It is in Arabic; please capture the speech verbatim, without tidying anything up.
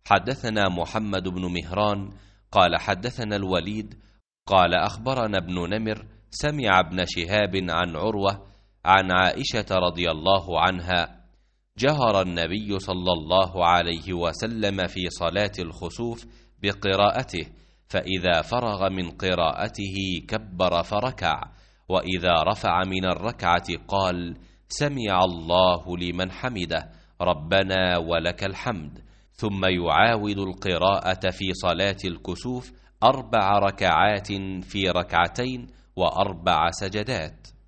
حدثنا محمد بن مهران قال حدثنا الوليد قال أخبرنا ابن نمر سمع ابن شهاب عن عروة عن عائشة رضي الله عنها: جهر النبي صلى الله عليه وسلم في صلاة الخسوف بقراءته، فإذا فرغ من قراءته كبر فركع، وإذا رفع من الركعة قال: سمع الله لمن حمده، ربنا ولك الحمد، ثم يعاود القراءة في صلاة الكسوف أربع ركعات في ركعتين وأربع سجدات.